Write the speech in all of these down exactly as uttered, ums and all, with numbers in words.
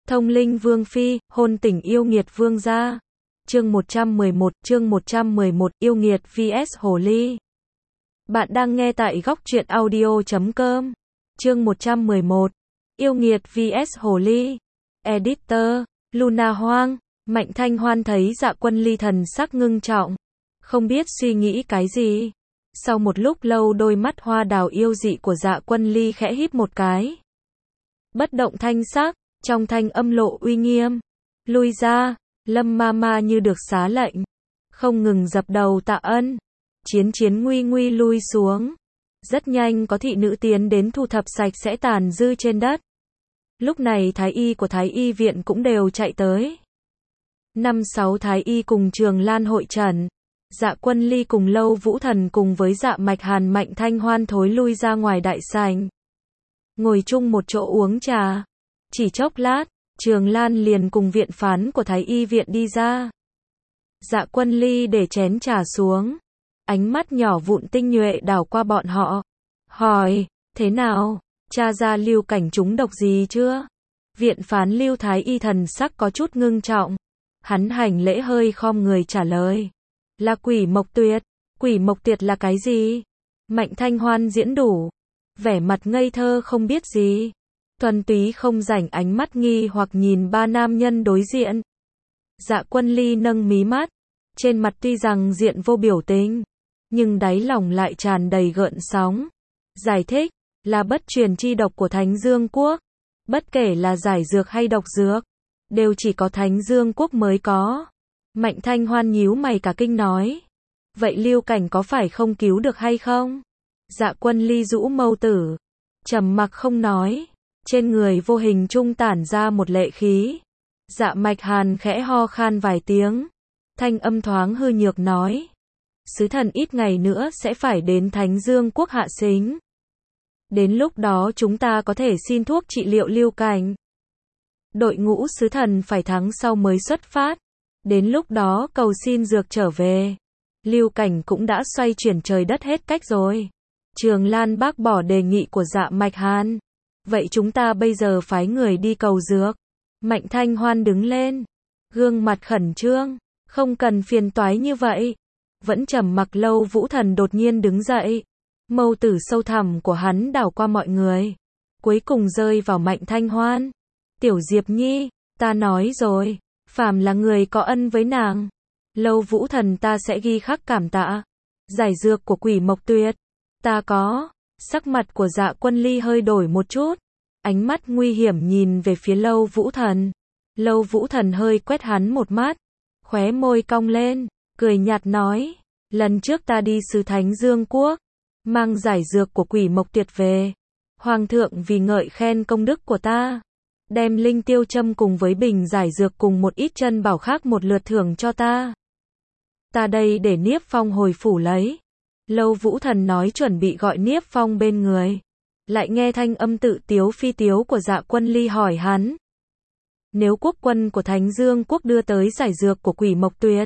Thông linh vương phi, hôn tình yêu nghiệt vương gia. Chương một trăm mười một, chương một trăm mười một, yêu nghiệt vs hồ ly. Bạn đang nghe tại góc truyện audio chấm com. Chương một trăm mười một, yêu nghiệt vs hồ ly. Editor, Luna Hoang. Mạnh Thanh Hoan thấy Dạ Quân Ly thần sắc ngưng trọng, không biết suy nghĩ cái gì. Sau một lúc lâu đôi mắt hoa đào yêu dị của Dạ Quân Ly khẽ híp một cái. Bất động thanh sắc, trong thanh âm lộ uy nghiêm. Lui ra, Lâm ma ma như được xá lệnh, không ngừng dập đầu tạ ân. Chiến chiến nguy nguy lui xuống. Rất nhanh có thị nữ tiến đến thu thập sạch sẽ tàn dư trên đất. Lúc này thái y của thái y viện cũng đều chạy tới. Năm sáu thái y cùng Trường Lan hội trần. Dạ Quân Ly cùng Lâu Vũ Thần cùng với Dạ Mạch Hàn Mạnh Thanh Hoan thối lui ra ngoài đại sảnh, ngồi chung một chỗ uống trà. Chỉ chốc lát, Trường Lan liền cùng viện phán của thái y viện đi ra. Dạ Quân Ly để chén trà xuống, ánh mắt nhỏ vụn tinh nhuệ đảo qua bọn họ, hỏi, thế nào, tra ra Lưu Cảnh trúng độc gì chưa? Viện phán Lưu thái y thần sắc có chút ngưng trọng, hắn hành lễ hơi khom người trả lời, là quỷ mộc tuyệt. Quỷ mộc tuyệt là cái gì? Mạnh Thanh Hoan diễn đủ, vẻ mặt ngây thơ không biết gì, thuần túy không rảnh ánh mắt nghi hoặc nhìn ba nam nhân đối diện. Dạ Quân Ly nâng mí mắt, trên mặt tuy rằng diện vô biểu tình, nhưng đáy lòng lại tràn đầy gợn sóng. Giải thích, là bất truyền chi độc của Thánh Dương Quốc. Bất kể là giải dược hay độc dược, đều chỉ có Thánh Dương Quốc mới có. Mạnh Thanh Hoan nhíu mày cả kinh nói, vậy Lưu Cảnh có phải không cứu được hay không? Dạ Quân Ly rũ mâu tử, trầm mặc không nói, trên người vô hình trung tản ra một lệ khí. Dạ Mạch Hàn khẽ ho khan vài tiếng, thanh âm thoáng hư nhược nói, sứ thần ít ngày nữa sẽ phải đến Thánh Dương Quốc hạ sính. Đến lúc đó chúng ta có thể xin thuốc trị liệu Lưu Cảnh. Đội ngũ sứ thần phải tháng sau mới xuất phát. Đến lúc đó cầu xin dược trở về. Lưu Cảnh cũng đã xoay chuyển trời đất hết cách rồi. Trường Lan bác bỏ đề nghị của Dạ Mạch Hàn. Vậy chúng ta bây giờ phái người đi cầu dược. Mạnh Thanh Hoan đứng lên, gương mặt khẩn trương, không cần phiền toái như vậy. Vẫn trầm mặc Lâu Vũ Thần đột nhiên đứng dậy, mâu tử sâu thẳm của hắn đảo qua mọi người, cuối cùng rơi vào Mạnh Thanh Hoan. Tiểu Diệp Nhi, ta nói rồi, phàm là người có ân với nàng, Lâu Vũ Thần ta sẽ ghi khắc cảm tạ. Giải dược của quỷ mộc tuyệt, ta có. Sắc mặt của Dạ Quân Ly hơi đổi một chút, ánh mắt nguy hiểm nhìn về phía Lâu Vũ Thần. Lâu Vũ Thần hơi quét hắn một mắt, khóe môi cong lên, cười nhạt nói, lần trước ta đi xứ Thánh Dương Quốc, mang giải dược của quỷ mộc tuyệt về. Hoàng thượng vì ngợi khen công đức của ta, đem linh tiêu châm cùng với bình giải dược cùng một ít chân bảo khác một lượt thưởng cho ta. Ta đây để Niếp Phong hồi phủ lấy. Lâu Vũ Thần nói chuẩn bị gọi Niếp Phong bên người, lại nghe thanh âm tự tiếu phi tiếu của Dạ Quân Ly hỏi hắn, nếu quốc quân của Thánh Dương Quốc đưa tới giải dược của quỷ mộc tuyệt,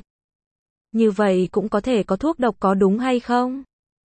như vậy cũng có thể có thuốc độc có đúng hay không?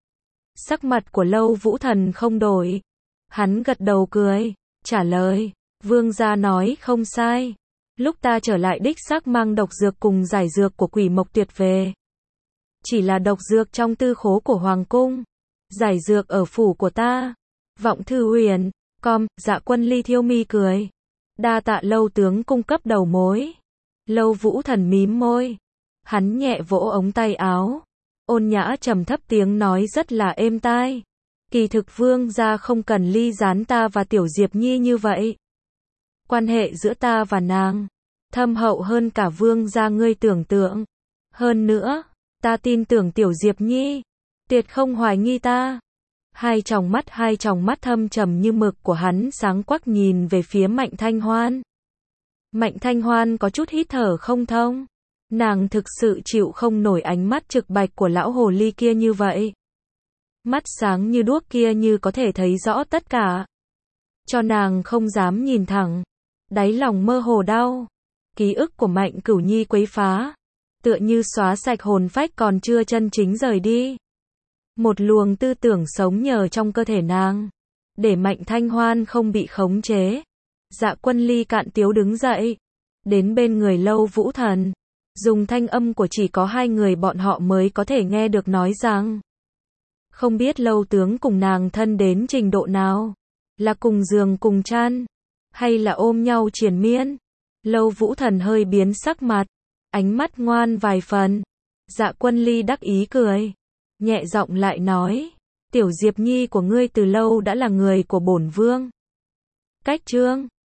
Sắc mặt của Lâu Vũ Thần không đổi, hắn gật đầu cười, trả lời, vương gia nói không sai, lúc ta trở lại đích xác mang độc dược cùng giải dược của quỷ mộc tuyệt về. Chỉ là độc dược trong tư khố của Hoàng Cung, giải dược ở phủ của ta. Vọng Thư Huyền, com. Dạ Quân Ly thiêu mi cười, đa tạ Lâu tướng cung cấp đầu mối. Lâu Vũ Thần mím môi, hắn nhẹ vỗ ống tay áo, ôn nhã trầm thấp tiếng nói rất là êm tai, kỳ thực vương gia không cần ly gián ta và Tiểu Diệp Nhi như vậy. Quan hệ giữa ta và nàng thâm hậu hơn cả vương gia ngươi tưởng tượng. Hơn nữa, ta tin tưởng Tiểu Diệp Nhi tuyệt không hoài nghi ta. Hai tròng mắt hai tròng mắt thâm trầm như mực của hắn sáng quắc nhìn về phía Mạnh Thanh Hoan. Mạnh Thanh Hoan có chút hít thở không thông, nàng thực sự chịu không nổi ánh mắt trực bạch của lão hồ ly kia như vậy. Mắt sáng như đuốc kia như có thể thấy rõ tất cả, cho nàng không dám nhìn thẳng, đáy lòng mơ hồ đau. Ký ức của Mạnh Cửu Nhi quấy phá, tựa như xóa sạch hồn phách còn chưa chân chính rời đi. Một luồng tư tưởng sống nhờ trong cơ thể nàng, để Mạnh Thanh Hoan không bị khống chế. Dạ Quân Ly cạn tiếu đứng dậy, đến bên người Lâu Vũ Thần, dùng thanh âm của chỉ có hai người bọn họ mới có thể nghe được nói rằng, không biết Lâu tướng cùng nàng thân đến trình độ nào, là cùng giường cùng chăn, hay là ôm nhau triền miên. Lâu Vũ Thần hơi biến sắc mặt, ánh mắt ngoan vài phần. Dạ Quân Ly đắc ý cười, nhẹ giọng lại nói, tiểu Diệp Nhi của ngươi từ lâu đã là người của bổn vương. Cách chương